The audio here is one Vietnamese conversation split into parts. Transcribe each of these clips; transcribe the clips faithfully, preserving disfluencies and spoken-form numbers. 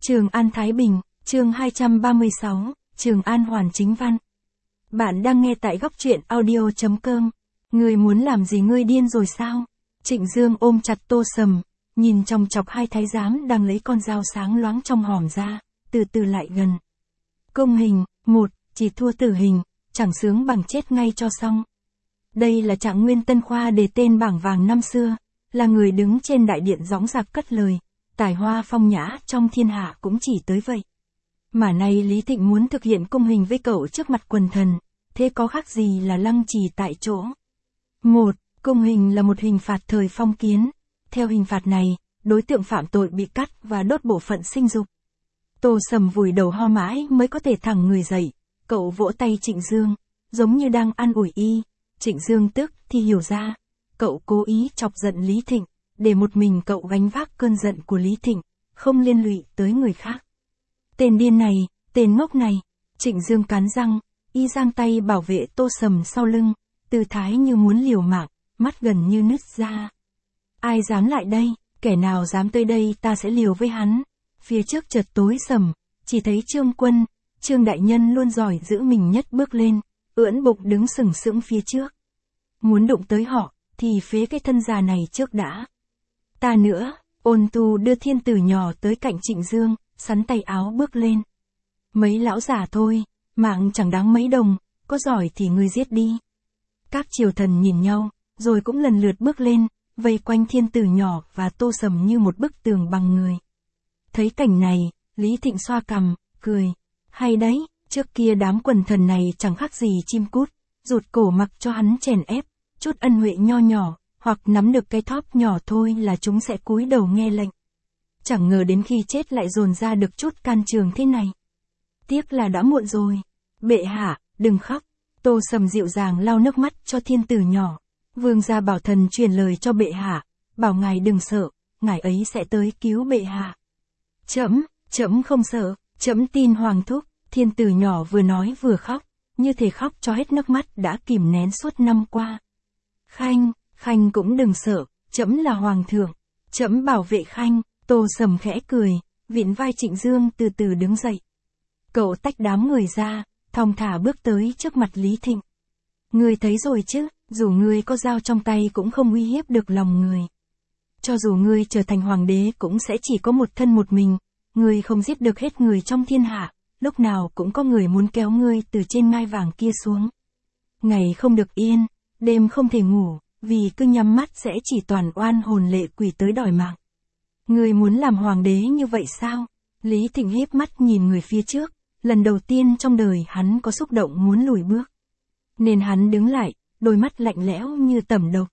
Trường An Thái Bình, chương hai trăm ba mươi sáu, Trường An Hoàn Chính Văn. Bạn đang nghe tại góc truyện audio.com. Ngươi muốn làm gì, ngươi điên rồi sao? Trịnh Dương ôm chặt Tô Sầm, nhìn trong chọc hai thái giám đang lấy con dao sáng loáng trong hòm ra, từ từ lại gần. Công hình, một, chỉ thua tử hình, chẳng sướng bằng chết ngay cho xong. Đây là Trạng Nguyên Tân Khoa đề tên bảng vàng năm xưa, là người đứng trên đại điện dõng dạc cất lời, tài hoa phong nhã trong thiên hạ cũng chỉ tới vậy. Mà nay Lý Thịnh muốn thực hiện cung hình với cậu trước mặt quần thần, thế có khác gì là lăng trì tại chỗ. Một, cung hình là một hình phạt thời phong kiến. Theo hình phạt này, đối tượng phạm tội bị cắt và đốt bộ phận sinh dục. Tô Sầm vùi đầu ho mãi mới có thể thẳng người dậy, cậu vỗ tay Trịnh Dương, giống như đang an ủi y. Trịnh Dương tức thì hiểu ra, cậu cố ý chọc giận Lý Thịnh, để một mình cậu gánh vác cơn giận của Lý Thịnh, không liên lụy tới người khác. Tên điên này, tên ngốc này. Trịnh Dương cắn răng, y giang tay bảo vệ Tô Sầm sau lưng, tư thái như muốn liều mạng, mắt gần như nứt ra. Ai dám lại đây, kẻ nào dám tới đây ta sẽ liều với hắn. Phía trước chợt tối sầm, chỉ thấy Trương Quân, Trương đại nhân luôn giỏi giữ mình nhất bước lên, ưỡn bụng đứng sừng sững phía trước. Muốn đụng tới họ, thì phế cái thân già này trước đã. Ta nữa, Ôn Tu đưa thiên tử nhỏ tới cạnh Trịnh Dương, sắn tay áo bước lên. Mấy lão già thôi, mạng chẳng đáng mấy đồng, có giỏi thì ngươi giết đi. Các triều thần nhìn nhau, rồi cũng lần lượt bước lên, vây quanh thiên tử nhỏ và Tô Sầm như một bức tường bằng người. Thấy cảnh này, Lý Thịnh xoa cằm, cười. Hay đấy, trước kia đám quần thần này chẳng khác gì chim cút, rụt cổ mặc cho hắn chèn ép, chút ân huệ nho nhỏ, hoặc nắm được cái thóp nhỏ thôi là chúng sẽ cúi đầu nghe lệnh. Chẳng ngờ đến khi chết lại dồn ra được chút can trường thế này. Tiếc là đã muộn rồi. Bệ hạ, đừng khóc. Tô Sầm dịu dàng lau nước mắt cho thiên tử nhỏ. Vương gia bảo thần truyền lời cho bệ hạ, bảo ngài đừng sợ, ngài ấy sẽ tới cứu bệ hạ. Trẫm, trẫm không sợ, trẫm tin hoàng thúc. Thiên tử nhỏ vừa nói vừa khóc, như thể khóc cho hết nước mắt đã kìm nén suốt năm qua. Khanh, Khanh cũng đừng sợ, trẫm là hoàng thượng, trẫm bảo vệ Khanh. Tô Sầm khẽ cười, vịn vai Trịnh Dương từ từ đứng dậy. Cậu tách đám người ra, thong thả bước tới trước mặt Lý Thịnh. Ngươi thấy rồi chứ, dù ngươi có dao trong tay cũng không uy hiếp được lòng người. Cho dù ngươi trở thành hoàng đế cũng sẽ chỉ có một thân một mình, ngươi không giết được hết người trong thiên hạ, lúc nào cũng có người muốn kéo ngươi từ trên ngai vàng kia xuống. Ngày không được yên, đêm không thể ngủ, vì cứ nhắm mắt sẽ chỉ toàn oan hồn lệ quỷ tới đòi mạng. Ngươi muốn làm hoàng đế như vậy sao? Lý Thịnh híp mắt nhìn người phía trước, lần đầu tiên trong đời hắn có xúc động muốn lùi bước. Nên hắn đứng lại, đôi mắt lạnh lẽo như tẩm độc.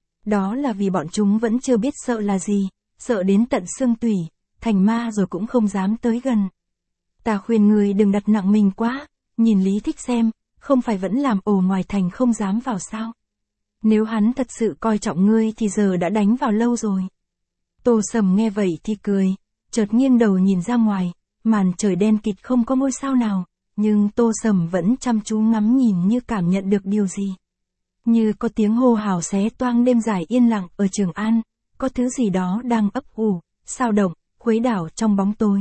Đó là vì bọn chúng vẫn chưa biết sợ là gì, sợ đến tận xương tủy, thành ma rồi cũng không dám tới gần. Ta khuyên ngươi đừng đặt nặng mình quá, nhìn Lý Thích xem, không phải vẫn làm ồ ngoài thành không dám vào sao? Nếu hắn thật sự coi trọng ngươi thì giờ đã đánh vào lâu rồi. Tô Sầm nghe vậy thì cười, chợt nghiêng đầu nhìn ra ngoài, màn trời đen kịt không có ngôi sao nào, nhưng Tô Sầm vẫn chăm chú ngắm nhìn như cảm nhận được điều gì. Như có tiếng hô hào xé toang đêm dài yên lặng ở Trường An, có thứ gì đó đang ấp ủ, sao động, khuấy đảo trong bóng tối.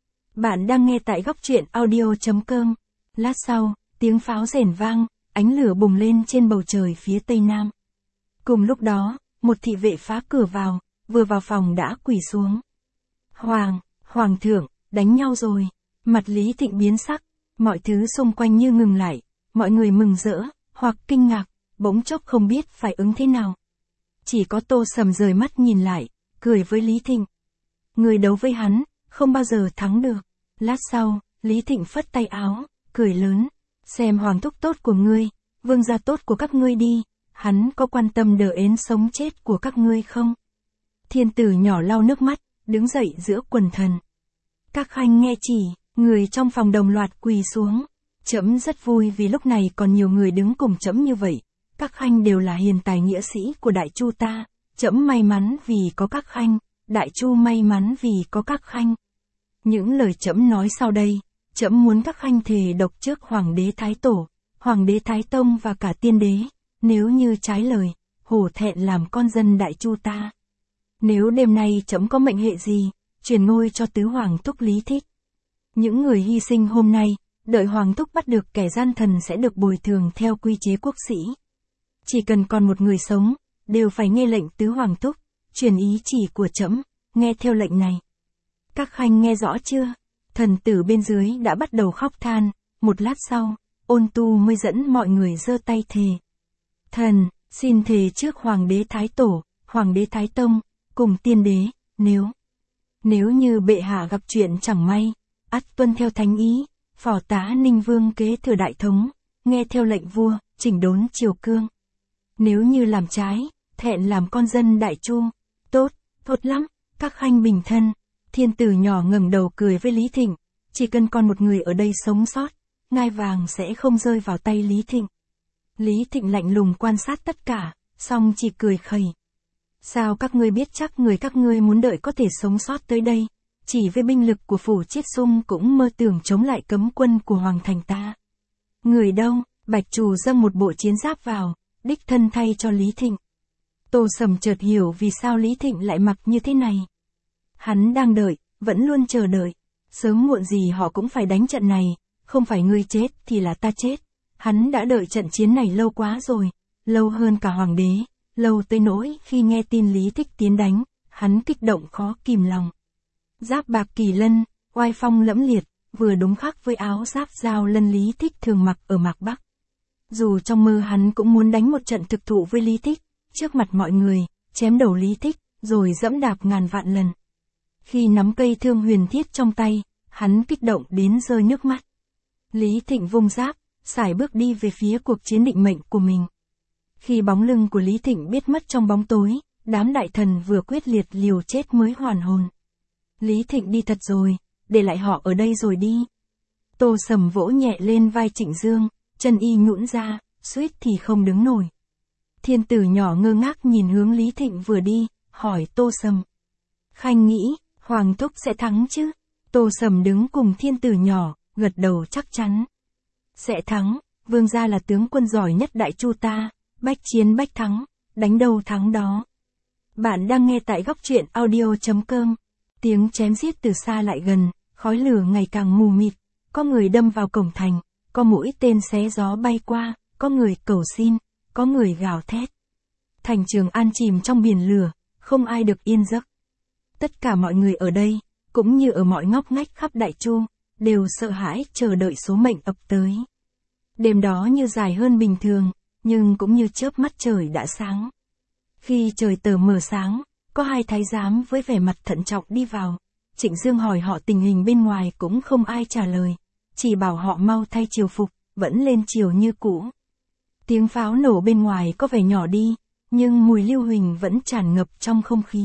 Bạn đang nghe tại góc truyện audio.com. Lát sau, tiếng pháo rền vang, ánh lửa bùng lên trên bầu trời phía tây nam. Cùng lúc đó, một thị vệ phá cửa vào, vừa vào phòng đã quỳ xuống. Hoàng, Hoàng thượng, đánh nhau rồi. Mặt Lý Thịnh biến sắc, mọi thứ xung quanh như ngừng lại, mọi người mừng rỡ, hoặc kinh ngạc, bỗng chốc không biết phải ứng thế nào. Chỉ có Tô Sầm rời mắt nhìn lại, cười với Lý Thịnh. Người đấu với hắn, không bao giờ thắng được. Lát sau, Lý Thịnh phất tay áo, cười lớn. Xem hoàng thúc tốt của ngươi, vương gia tốt của các ngươi đi, hắn có quan tâm đờ ến sống chết của các ngươi không? Thiên tử nhỏ lau nước mắt, đứng dậy giữa quần thần. Các khanh nghe chỉ, người trong phòng đồng loạt quỳ xuống. Trẫm rất vui vì lúc này còn nhiều người đứng cùng trẫm như vậy. Các khanh đều là hiền tài nghĩa sĩ của Đại Chu ta. Trẫm may mắn vì có các khanh, Đại Chu may mắn vì có các khanh. Những lời trẫm nói sau đây, trẫm muốn các khanh thề độc trước Hoàng đế Thái Tổ, Hoàng đế Thái Tông và cả tiên đế. Nếu như trái lời, hổ thẹn làm con dân Đại Chu ta. Nếu đêm nay trẫm có mệnh hệ gì, truyền ngôi cho tứ hoàng thúc Lý Thích. Những người hy sinh hôm nay, đợi hoàng thúc bắt được kẻ gian thần sẽ được bồi thường theo quy chế quốc sĩ. Chỉ cần còn một người sống, đều phải nghe lệnh tứ hoàng thúc, truyền ý chỉ của trẫm, nghe theo lệnh này. Các khanh nghe rõ chưa? Thần tử bên dưới đã bắt đầu khóc than, một lát sau, Ôn Tu mới dẫn mọi người giơ tay thề. Thần, xin thề trước Hoàng đế Thái Tổ, Hoàng đế Thái Tông, cùng tiên đế, nếu, nếu như bệ hạ gặp chuyện chẳng may, ắt tuân theo thánh ý, phò tá Ninh Vương kế thừa đại thống, nghe theo lệnh vua, chỉnh đốn triều cương. Nếu như làm trái, thẹn làm con dân Đại Chu, tốt, tốt lắm, các khanh bình thân. Thiên tử nhỏ ngẩng đầu cười với Lý Thịnh, chỉ cần còn một người ở đây sống sót, ngai vàng sẽ không rơi vào tay Lý Thịnh. Lý Thịnh lạnh lùng quan sát tất cả, xong chỉ cười khẩy. Sao các ngươi biết chắc người các ngươi muốn đợi có thể sống sót tới đây, chỉ với binh lực của phủ Chiết Xung cũng mơ tưởng chống lại cấm quân của Hoàng thành ta. Người đâu? Bạch Trù dâng một bộ chiến giáp vào, đích thân thay cho Lý Thịnh. Tô Sầm chợt hiểu vì sao Lý Thịnh lại mặc như thế này. Hắn đang đợi, vẫn luôn chờ đợi. Sớm muộn gì họ cũng phải đánh trận này, không phải ngươi chết thì là ta chết. Hắn đã đợi trận chiến này lâu quá rồi, lâu hơn cả hoàng đế, lâu tới nỗi khi nghe tin Lý Thích tiến đánh, hắn kích động khó kìm lòng. Giáp bạc kỳ lân, oai phong lẫm liệt, vừa đúng khắc với áo giáp dao lân Lý Thích thường mặc ở Mạc Bắc. Dù trong mơ hắn cũng muốn đánh một trận thực thụ với Lý Thích, trước mặt mọi người, chém đầu Lý Thích, rồi dẫm đạp ngàn vạn lần. Khi nắm cây thương huyền thiết trong tay, hắn kích động đến rơi nước mắt. Lý Thịnh vung giáp, sải bước đi về phía cuộc chiến định mệnh của mình. Khi bóng lưng của Lý Thịnh biết mất trong bóng tối, đám đại thần vừa quyết liệt liều chết mới hoàn hồn. Lý Thịnh đi thật rồi, để lại họ ở đây rồi đi. Tô Sầm vỗ nhẹ lên vai Trịnh Dương, chân y nhũn ra, suýt thì không đứng nổi. Thiên tử nhỏ ngơ ngác nhìn hướng Lý Thịnh vừa đi, hỏi Tô Sầm. Khanh nghĩ, Hoàng thúc sẽ thắng chứ? Tô Sầm đứng cùng thiên tử nhỏ, gật đầu chắc chắn. Sẽ thắng, vương gia là tướng quân giỏi nhất Đại Chu ta, bách chiến bách thắng, đánh đâu thắng đó. Bạn đang nghe tại góc truyện audio chấm com. Tiếng chém giết từ xa lại gần, khói lửa ngày càng mù mịt, có người đâm vào cổng thành, có mũi tên xé gió bay qua, có người cầu xin, có người gào thét. Thành Trường An chìm trong biển lửa, không ai được yên giấc. Tất cả mọi người ở đây, cũng như ở mọi ngóc ngách khắp Đại Chu, đều sợ hãi chờ đợi số mệnh ập tới. Đêm đó như dài hơn bình thường, nhưng cũng như chớp mắt trời đã sáng. Khi trời tờ mờ sáng, có hai thái giám với vẻ mặt thận trọng đi vào. Trịnh Dương hỏi họ tình hình bên ngoài cũng không ai trả lời, chỉ bảo họ mau thay triều phục, vẫn lên triều như cũ. Tiếng pháo nổ bên ngoài có vẻ nhỏ đi, nhưng mùi lưu huỳnh vẫn tràn ngập trong không khí.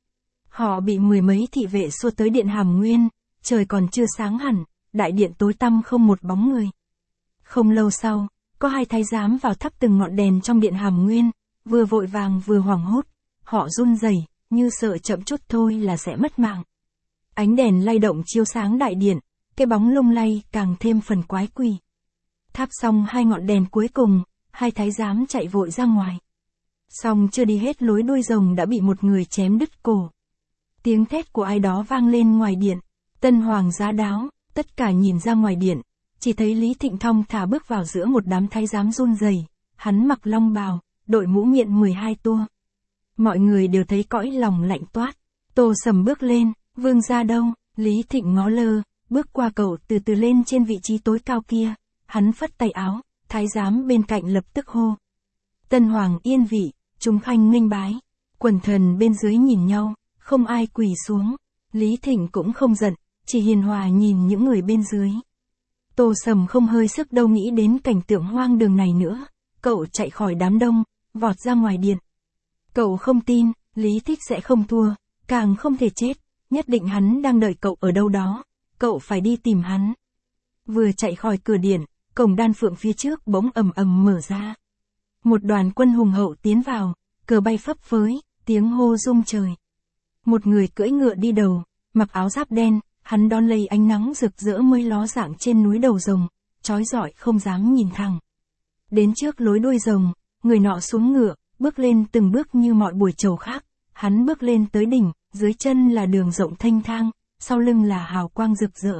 Họ bị mười mấy thị vệ xua tới điện Hàm Nguyên, trời còn chưa sáng hẳn, đại điện tối tăm không một bóng người. Không lâu sau, có hai thái giám vào thắp từng ngọn đèn trong điện Hàm Nguyên, vừa vội vàng vừa hoảng hốt, họ run rẩy, như sợ chậm chút thôi là sẽ mất mạng. Ánh đèn lay động chiếu sáng đại điện, cái bóng lung lay càng thêm phần quái quỷ. Thắp xong hai ngọn đèn cuối cùng, hai thái giám chạy vội ra ngoài. Xong chưa đi hết lối đuôi rồng đã bị một người chém đứt cổ. Tiếng thét của ai đó vang lên ngoài điện. Tân hoàng giá đáo, tất cả nhìn ra ngoài điện, chỉ thấy Lý Thịnh thong thả bước vào giữa một đám thái giám run rẩy. Hắn mặc long bào, đội mũ miện mười hai tua. Mọi người đều thấy cõi lòng lạnh toát. Tô Sầm bước lên, vương gia đâu? Lý Thịnh ngó lơ, bước qua cậu từ từ lên trên vị trí tối cao kia. Hắn phất tay áo, thái giám bên cạnh lập tức hô. Tân hoàng yên vị, chúng khanh nghênh bái. Quần thần bên dưới nhìn nhau, không ai quỳ xuống. Lý Thịnh cũng không giận, chỉ hiền hòa nhìn những người bên dưới. Tô Sầm không hơi sức đâu nghĩ đến cảnh tượng hoang đường này nữa. Cậu chạy khỏi đám đông, vọt ra ngoài điện. Cậu không tin, Lý Thích sẽ không thua, càng không thể chết, nhất định hắn đang đợi cậu ở đâu đó, cậu phải đi tìm hắn. Vừa chạy khỏi cửa điện, cổng đan phượng phía trước bỗng ầm ầm mở ra. Một đoàn quân hùng hậu tiến vào, cờ bay phấp phới, tiếng hô rung trời. Một người cưỡi ngựa đi đầu, mặc áo giáp đen, hắn đón lấy ánh nắng rực rỡ mới ló dạng trên núi đầu rồng, chói rọi không dám nhìn thẳng. Đến trước lối đuôi rồng, người nọ xuống ngựa, bước lên từng bước như mọi buổi trầu khác, hắn bước lên tới đỉnh, dưới chân là đường rộng thênh thang, sau lưng là hào quang rực rỡ.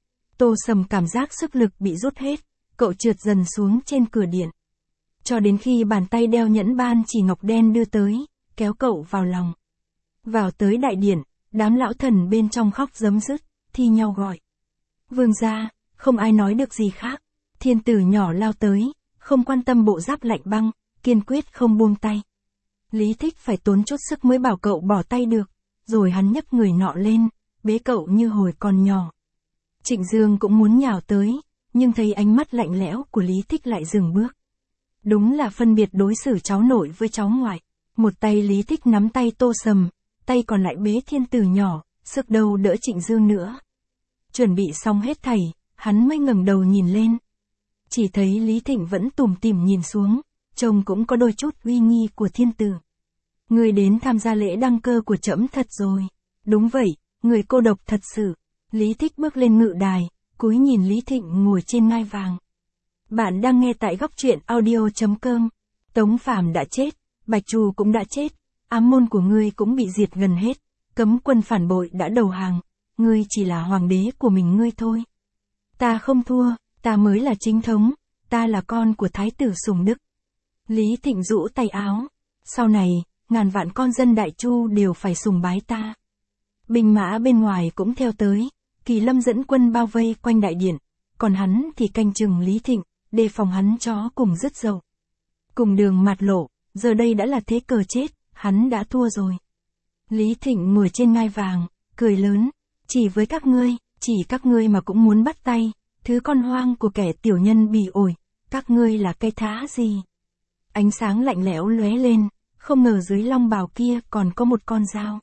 Tô Sầm cảm giác sức lực bị rút hết, cậu trượt dần xuống trên cửa điện. Cho đến khi bàn tay đeo nhẫn ban chỉ ngọc đen đưa tới, kéo cậu vào lòng. Vào tới đại điện, đám lão thần bên trong khóc rấm rứt, thi nhau gọi. Vương gia, không ai nói được gì khác. Thiên tử nhỏ lao tới, không quan tâm bộ giáp lạnh băng, kiên quyết không buông tay. Lý Thích phải tốn chút sức mới bảo cậu bỏ tay được, rồi hắn nhấc người nọ lên, bế cậu như hồi còn nhỏ. Trịnh Dương cũng muốn nhào tới, nhưng thấy ánh mắt lạnh lẽo của Lý Thích lại dừng bước. Đúng là phân biệt đối xử cháu nội với cháu ngoại. Một tay Lý Thích nắm tay Tô Sầm, tay còn lại bế thiên tử nhỏ, sức đâu đỡ Trịnh Dương nữa. Chuẩn bị xong hết thảy, hắn mới ngẩng đầu nhìn lên. Chỉ thấy Lý Thịnh vẫn tủm tỉm nhìn xuống, trông cũng có đôi chút uy nghi của thiên tử. Người đến tham gia lễ đăng cơ của trẫm thật rồi. Đúng vậy, người cô độc thật sự. Lý Thích bước lên ngự đài, cúi nhìn Lý Thịnh ngồi trên ngai vàng. Bạn đang nghe tại góc truyện audio chấm com. Tống Phàm đã chết, Bạch Trù cũng đã chết, ám môn của ngươi cũng bị diệt gần hết, cấm quân phản bội đã đầu hàng, ngươi chỉ là hoàng đế của mình ngươi thôi. Ta không thua, ta mới là chính thống, ta là con của thái tử Sùng Đức. Lý Thịnh rũ tay áo, sau này, ngàn vạn con dân Đại Chu đều phải sùng bái ta. Binh mã bên ngoài cũng theo tới, Kỳ Lâm dẫn quân bao vây quanh đại điện, còn hắn thì canh chừng Lý Thịnh, đề phòng hắn chó cùng rứt dậu. Cùng đường mạt lộ, giờ đây đã là thế cờ chết, hắn đã thua rồi. Lý Thịnh ngồi trên ngai vàng, cười lớn, chỉ với các ngươi, chỉ các ngươi mà cũng muốn bắt tay, thứ con hoang của kẻ tiểu nhân bỉ ổi, các ngươi là cây thá gì? Ánh sáng lạnh lẽo lóe lên, không ngờ dưới long bào kia còn có một con dao.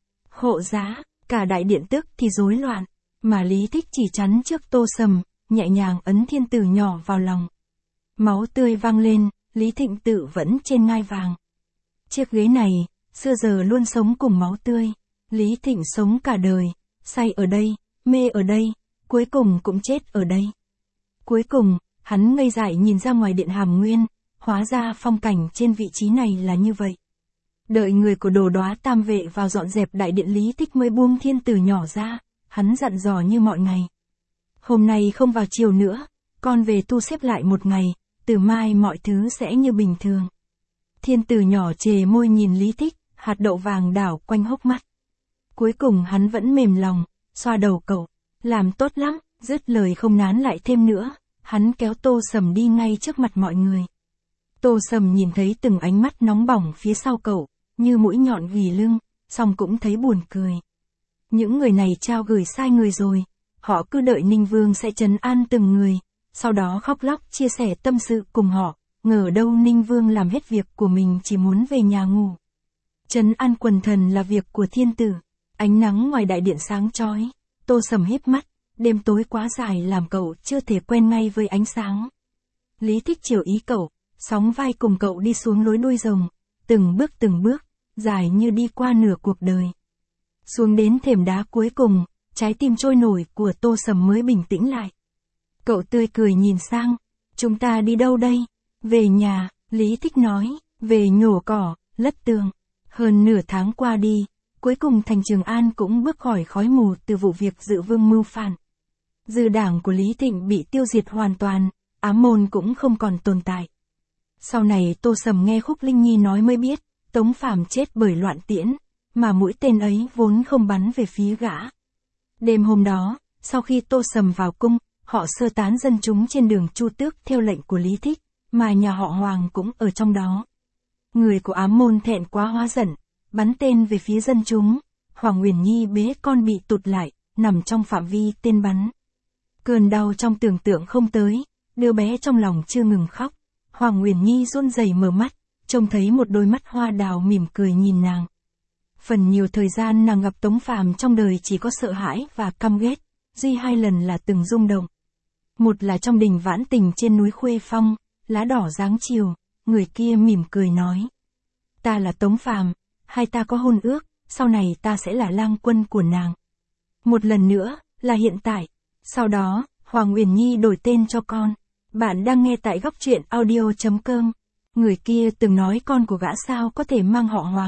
Hộ giá, cả đại điện tức thì rối loạn, mà Lý Thích chỉ chắn trước Tô Sầm, nhẹ nhàng ấn thiên tử nhỏ vào lòng. Máu tươi vang lên, Lý Thịnh tự vẫn trên ngai vàng. Chiếc ghế này, xưa giờ luôn sống cùng máu tươi. Lý Thịnh sống cả đời, say ở đây, mê ở đây, cuối cùng cũng chết ở đây. Cuối cùng, hắn ngây dại nhìn ra ngoài điện Hàm Nguyên, hóa ra phong cảnh trên vị trí này là như vậy. Đợi người của Đồ Đóa Tam Vệ vào dọn dẹp đại điện, Lý Thích mới buông thiên tử nhỏ ra, hắn dặn dò như mọi ngày. Hôm nay không vào chiều nữa, con về tu xếp lại một ngày, từ mai mọi thứ sẽ như bình thường. Thiên tử nhỏ chề môi nhìn Lý Thích, hạt đậu vàng đảo quanh hốc mắt. Cuối cùng hắn vẫn mềm lòng, xoa đầu cậu, làm tốt lắm, dứt lời không nán lại thêm nữa, hắn kéo Tô Sầm đi ngay trước mặt mọi người. Tô Sầm nhìn thấy từng ánh mắt nóng bỏng phía sau cậu, như mũi nhọn ghì lưng, song cũng thấy buồn cười. Những người này trao gửi sai người rồi, họ cứ đợi Ninh Vương sẽ trấn an từng người, sau đó khóc lóc chia sẻ tâm sự cùng họ, ngờ đâu Ninh Vương làm hết việc của mình chỉ muốn về nhà ngủ. Trấn an quần thần là việc của thiên tử. Ánh nắng ngoài đại điện sáng chói, Tô Sầm híp mắt, đêm tối quá dài làm cậu chưa thể quen ngay với ánh sáng. Lý Thích chiều ý cậu, sóng vai cùng cậu đi xuống lối đuôi rồng, từng bước từng bước, dài như đi qua nửa cuộc đời. Xuống đến thềm đá cuối cùng, trái tim trôi nổi của Tô Sầm mới bình tĩnh lại. Cậu tươi cười nhìn sang, chúng ta đi đâu đây? Về nhà, Lý Thích nói, về nhổ cỏ, lấp tường. Hơn nửa tháng qua đi, cuối cùng thành Trường An cũng bước khỏi khói mù từ vụ việc Dự Vương mưu phản. Dư đảng của Lý Thịnh bị tiêu diệt hoàn toàn, ám môn cũng không còn tồn tại. Sau này Tô Sầm nghe Khúc Linh Nhi nói mới biết, Tống Phàm chết bởi loạn tiễn, mà mũi tên ấy vốn không bắn về phía gã. Đêm hôm đó, sau khi Tô Sầm vào cung, họ sơ tán dân chúng trên đường Chu Tước theo lệnh của Lý Thích, mà nhà họ Hoàng cũng ở trong đó. Người của ám môn thẹn quá hóa giận, bắn tên về phía dân chúng. Hoàng Uyển Nhi bế con bị tụt lại, nằm trong phạm vi tên bắn. Cơn đau trong tưởng tượng không tới, đứa bé trong lòng chưa ngừng khóc. Hoàng Uyển Nhi run rẩy mở mắt, trông thấy một đôi mắt hoa đào mỉm cười nhìn nàng. Phần nhiều thời gian nàng gặp Tống Phàm trong đời chỉ có sợ hãi và căm ghét, duy hai lần là từng rung động. Một là trong đình Vãn Tình trên núi Khuê Phong, lá đỏ dáng chiều, người kia mỉm cười nói. Ta là Tống Phàm, hai ta có hôn ước, sau này ta sẽ là lang quân của nàng. Một lần nữa, là hiện tại. Sau đó, Hoàng Uyển Nhi đổi tên cho con. Bạn đang nghe tại góc truyện audio chấm com. Người kia từng nói con của gã sao có thể mang họ Hoàng.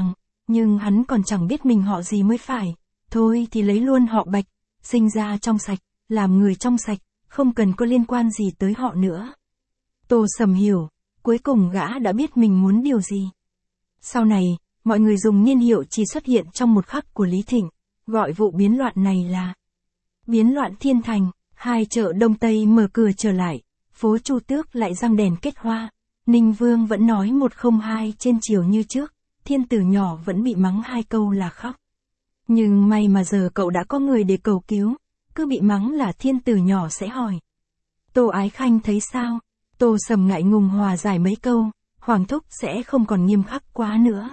nhưng hắn còn chẳng biết mình họ gì mới phải. Thôi thì lấy luôn họ Bạch, sinh ra trong sạch, làm người trong sạch, không cần có liên quan gì tới họ nữa. Tô Sầm hiểu, cuối cùng gã đã biết mình muốn điều gì. Sau này, mọi người dùng niên hiệu chỉ xuất hiện trong một khắc của Lý Thịnh, gọi vụ biến loạn này là biến loạn Thiên Thành. Hai chợ Đông Tây mở cửa trở lại, phố Chu Tước lại răng đèn kết hoa. Ninh Vương vẫn nói một không hai trên chiều như trước, Thiên Tử nhỏ vẫn bị mắng hai câu là khóc. Nhưng may mà giờ cậu đã có người để cầu cứu, cứ bị mắng là Thiên Tử nhỏ sẽ hỏi. Tô Ái Khanh thấy sao? Tô Sầm ngại ngùng hòa giải mấy câu, Hoàng thúc sẽ không còn nghiêm khắc quá nữa.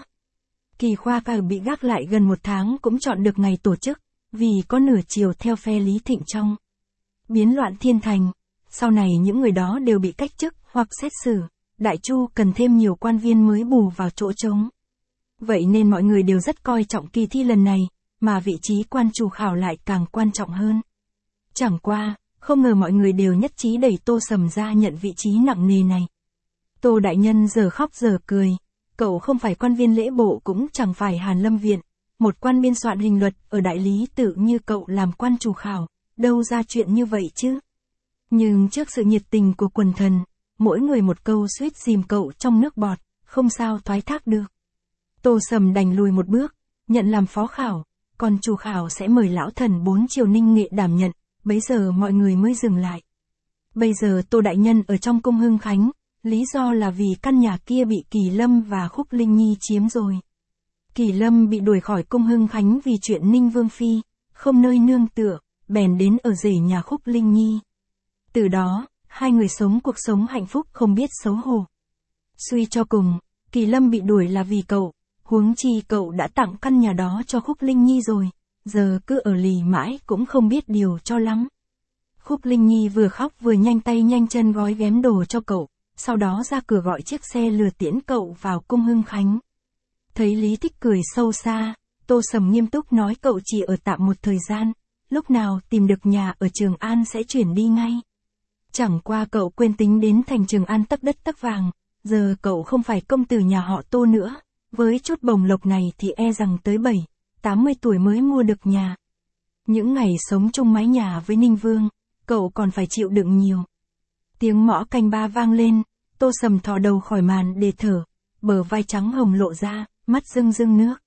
Kỳ khoa cử bị gác lại gần một tháng cũng chọn được ngày tổ chức, vì có nửa chiều theo phe Lý Thịnh trong biến loạn Thiên Thành. Sau này những người đó đều bị cách chức hoặc xét xử, Đại Chu cần thêm nhiều quan viên mới bù vào chỗ trống. Vậy nên mọi người đều rất coi trọng kỳ thi lần này, mà vị trí quan chủ khảo lại càng quan trọng hơn. Chẳng qua, không ngờ mọi người đều nhất trí đẩy Tô Sầm ra nhận vị trí nặng nề này. Tô đại nhân giờ khóc giờ cười, cậu không phải quan viên lễ bộ cũng chẳng phải Hàn Lâm Viện, một quan biên soạn hình luật ở đại lý tự như cậu làm quan chủ khảo, đâu ra chuyện như vậy chứ. Nhưng trước sự nhiệt tình của quần thần, mỗi người một câu suýt dìm cậu trong nước bọt, không sao thoái thác được. Tô Sầm đành lùi một bước, nhận làm phó khảo, còn chủ khảo sẽ mời lão thần bốn triều Ninh Nghệ đảm nhận, bấy giờ mọi người mới dừng lại. Bây giờ Tô đại nhân ở trong cung Hưng Khánh, lý do là vì căn nhà kia bị Kỳ Lâm và Khúc Linh Nhi chiếm rồi. Kỳ Lâm bị đuổi khỏi cung Hưng Khánh vì chuyện Ninh Vương Phi, không nơi nương tựa, bèn đến ở rể nhà Khúc Linh Nhi. Từ đó, hai người sống cuộc sống hạnh phúc không biết xấu hổ. Suy cho cùng, Kỳ Lâm bị đuổi là vì cậu, huống chi cậu đã tặng căn nhà đó cho Khúc Linh Nhi rồi, giờ cứ ở lì mãi cũng không biết điều cho lắm. Khúc Linh Nhi vừa khóc vừa nhanh tay nhanh chân gói ghém đồ cho cậu, sau đó ra cửa gọi chiếc xe lừa tiễn cậu vào cung Hưng Khánh. Thấy Lý Thích cười sâu xa, Tô Sầm nghiêm túc nói cậu chỉ ở tạm một thời gian, lúc nào tìm được nhà ở Trường An sẽ chuyển đi ngay. Chẳng qua cậu quên tính đến thành Trường An tấc đất tấc vàng, giờ cậu không phải công tử nhà họ Tô nữa, với chút bồng lộc này thì e rằng tới bảy, tám mươi tuổi mới mua được nhà. Những ngày sống chung mái nhà với Ninh Vương, cậu còn phải chịu đựng nhiều. Tiếng mõ canh ba vang lên, Tô Sầm thò đầu khỏi màn để thở, bờ vai trắng hồng lộ ra, mắt rưng rưng nước.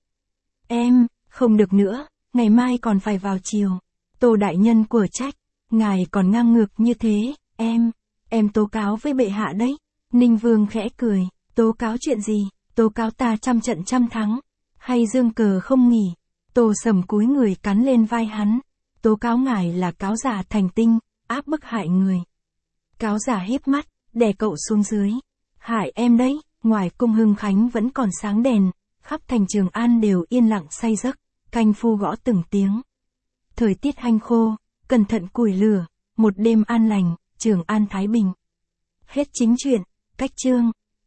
Em, không được nữa, ngày mai còn phải vào chiều. Tô đại nhân của trách, ngài còn ngang ngược như thế, em, em tố cáo với bệ hạ đấy. Ninh Vương khẽ cười, tố cáo chuyện gì, tố cáo ta trăm trận trăm thắng, hay dương cờ không nghỉ. Tô Sầm cúi người cắn lên vai hắn, tố cáo ngài là cáo giả thành tinh, áp bức hại người. Cáo giả híp mắt, đè cậu xuống dưới. Hại em đấy. Ngoài cung Hưng Khánh vẫn còn sáng đèn, khắp thành Trường An đều yên lặng say giấc, canh phu gõ từng tiếng. Thời tiết hanh khô, cẩn thận củi lửa, một đêm an lành, Trường An thái bình. Hết chính truyện, cách chương.